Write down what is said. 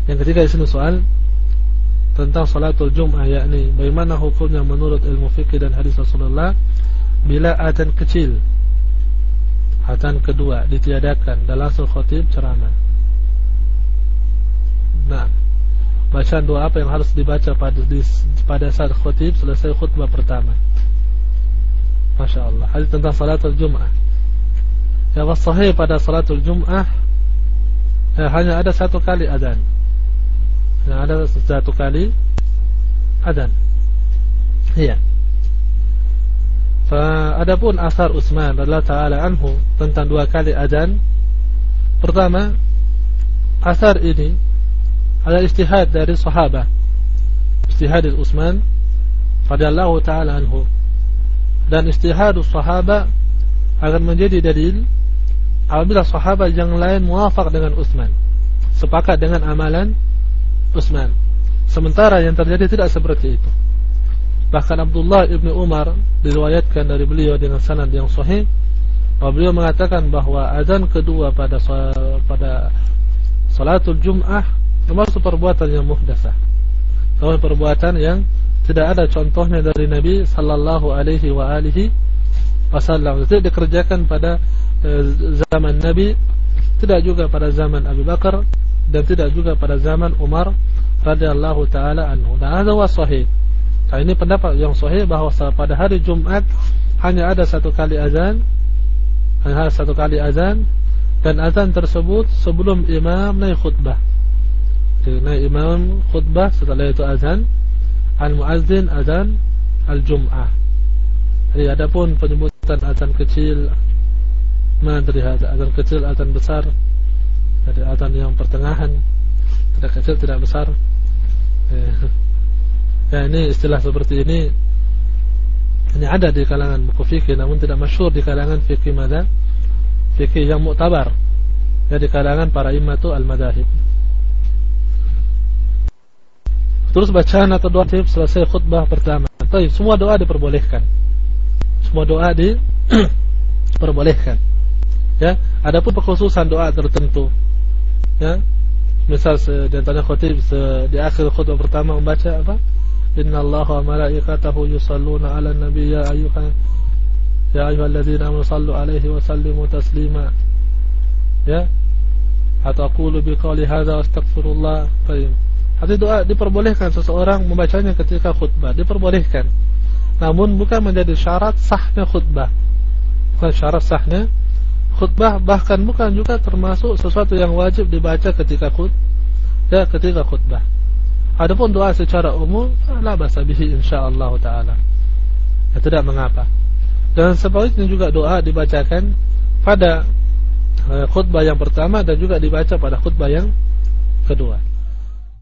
Yang ketiga di sini soal tentang salatul Jum'ah, yakni bagaimana hukumnya menurut ilmu fikih dan hadis Rasulullah bila adzan kecil, adzan kedua ditiadakan dan langsung khatib ceramah. Nah, bacaan doa apa yang harus dibaca pada saat khatib selesai khutbah pertama? Masya Allah. Hadis tentang salatul Jum'ah. Yang sahih pada salatul Jum'ah hanya ada satu kali adzan. Yang ada satu kali adzan. Iya. Adapun asar Utsman radhiyallahu taala anhu tentang dua kali adzan. Pertama, asar ini adalah ijtihad dari sahabat. Ijtihad Utsman radhiyallahu taala anhu. Dan ijtihad sahabat akan menjadi dalil apabila sahabat yang lain muwafaq dengan Utsman, sepakat dengan amalan Utsman. Sementara yang terjadi tidak seperti itu. Bahkan Abdullah ibn Umar diriwayatkan dari beliau dengan sanad yang sahih, bahwa beliau mengatakan bahwa azan kedua pada salatul Jum'ah termasuk perbuatan yang muhdasah, termasuk perbuatan yang tidak ada contohnya dari Nabi sallallahu alaihi wa alihi wasallam. Tidak dikerjakan pada zaman Nabi, tidak juga pada zaman Abu Bakar, dan tidak juga pada zaman Umar radhiyallahu taala anhu. Dan hadza wa sahih. Nah, ini pendapat yang sahih bahwa pada hari Jumat hanya ada satu kali azan, dan azan tersebut sebelum imam naik khutbah. Jadi naik imam khutbah, setelah itu azan al-muazzin, azan al-Jum'ah. Jadi adapun penyebutan azan kecil, dari azan kecil, azan besar, dari azan yang pertengahan, tidak kecil tidak besar. Ya, ini istilah seperti ini ada di kalangan buku fikih, namun tidak masyhur di kalangan fikih madzhab, fikih yang muktabar, ya, di kalangan para imamatu al-madzahib. Terus bacaan atau doa selesai khutbah pertama. Tapi semua doa diperbolehkan. Semua doa diperbolehkan. Ya, adapun pekhususan doa tertentu, ya, misal di antara khatib di akhir khutbah pertama membaca apa? Innallaha wa malaikatahu yusalluna 'alan nabiy ya ayyuhalladzina amanu sallu 'alaihi wa sallimu taslima. Ya. Atau aqulu biqauli hadza astaghfirullah. Baik. Hadis doa diperbolehkan seseorang membacanya ketika khutbah, diperbolehkan. Namun bukan menjadi syarat sahnya khutbah. Bukan syarat sahnya khutbah, bahkan bukan juga termasuk sesuatu yang wajib dibaca ketika khutbah. Adapun doa secara umum, la ba'sa bihi insyaallah taala. Ya, tidak mengapa. Dan sebaliknya juga doa dibacakan pada khutbah yang pertama dan juga dibaca pada khutbah yang kedua.